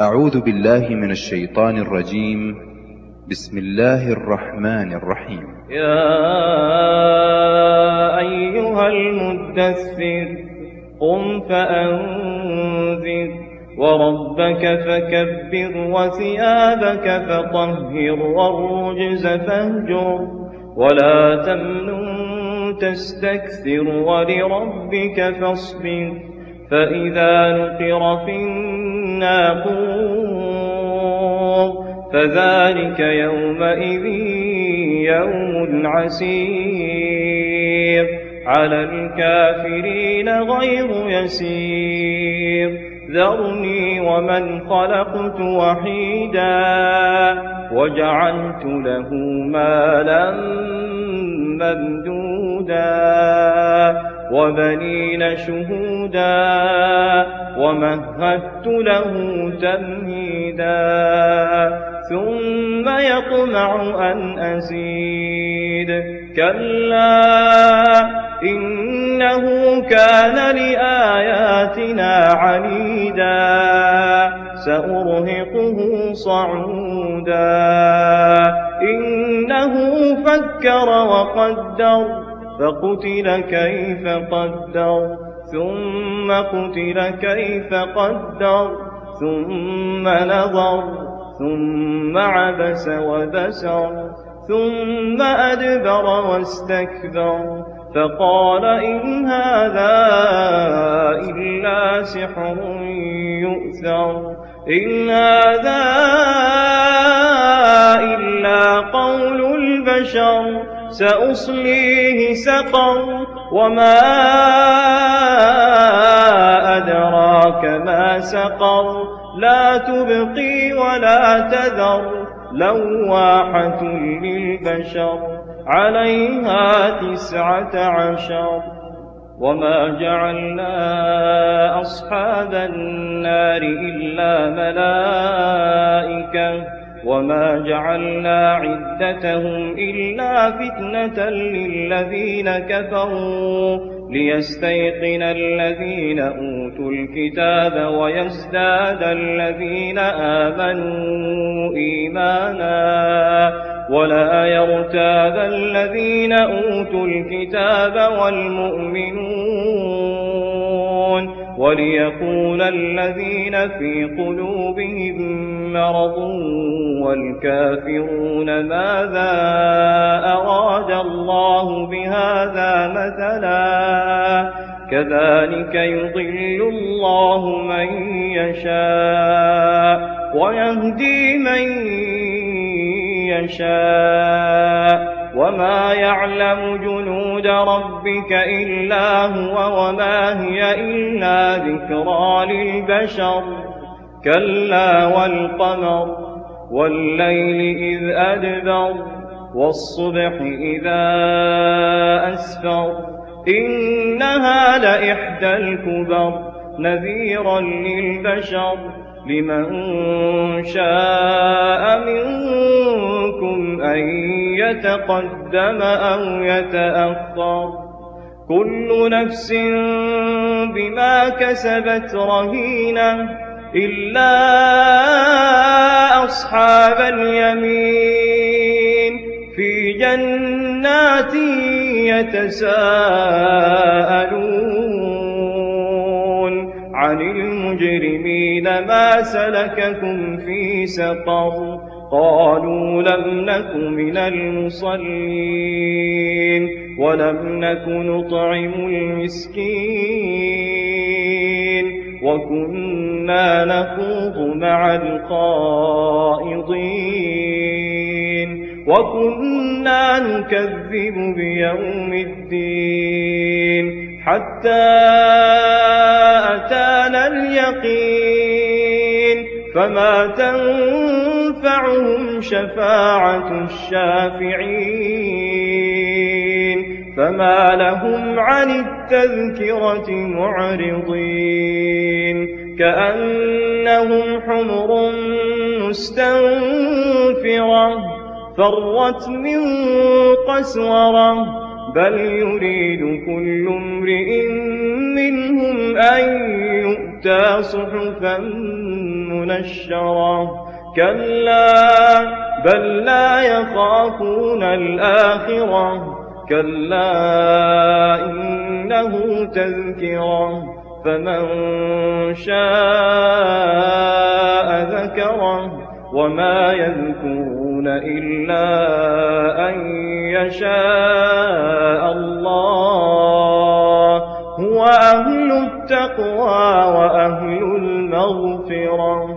أعوذ بالله من الشيطان الرجيم. بسم الله الرحمن الرحيم. يا أيها المدثر قم فأنذر وربك فكبر وثيابك فطهر والرجز فاهجر ولا تمنن تستكثر ولربك فاصبر فإذا نقر في الناقور فذلك يومئذ يوم عسير على الكافرين غير يسير ذرني ومن خلقت وحيدا وجعلت له مالا ممدودا وبنين شهودا ومهدت له تمهيدا ثم يطمع أن أزيد كلا إنه كان لآياتنا عنيدا سأرهقه صعودا إنه فكر وقدر فقتل كيف قدر ثم قتل كيف قدر ثم نظر ثم عبس وبسر ثم أدبر واستكبر فقال إن هذا إلا سحر يؤثر إن هذا إلا قول البشر سأصليه سقر وما أدراك ما سقر لا تبقي ولا تذر لواحة للبشر عليها 19 وما جعلنا أصحاب النار إلا ملائكة وما جعلنا عدتهم إلا فتنة للذين كفروا ليستيقن الذين أوتوا الكتاب ويزداد الذين آمنوا إيمانا ولا يرتاب الذين أوتوا الكتاب والمؤمنون وليقول الذين في قلوبهم مرض والكافرون ماذا أراد الله بهذا مثلا كذلك يضل الله من يشاء ويهدي من يشاء وما يعلم جنود ربك إلا هو وما هي إلا ذكرى للبشر كلا والقمر والليل إذ أدبر والصبح إذا أسفر إنها لإحدى الكبر نذيرا للبشر لمن شاء منكم أن يتقدم أو يتأخر كل نفس بما كسبت رهينة إلا أصحاب اليمين في جنات يتساءلون عن المجرمين ما سلككم في سقر قالوا لم نك من المصلين ولم نك نطعم المسكين وكنا نخوض مع الخائضين وكنا نكذب بيوم الدين حتى أتانا اليقين فما تنفعهم شفاعة الشافعين فما لهم عن التذكرة معرضين كأنهم حمر مستنفرة فرت من قسورة بل يريد كل امرئ منهم أن يؤتى صحفا منشرة كلا بل لا يخافون الآخرة كلا إنه تذكرة فمن شاء ذكره وما يذكرون إلا أن يشاء الله هو أهل التقوى وأهل المغفرة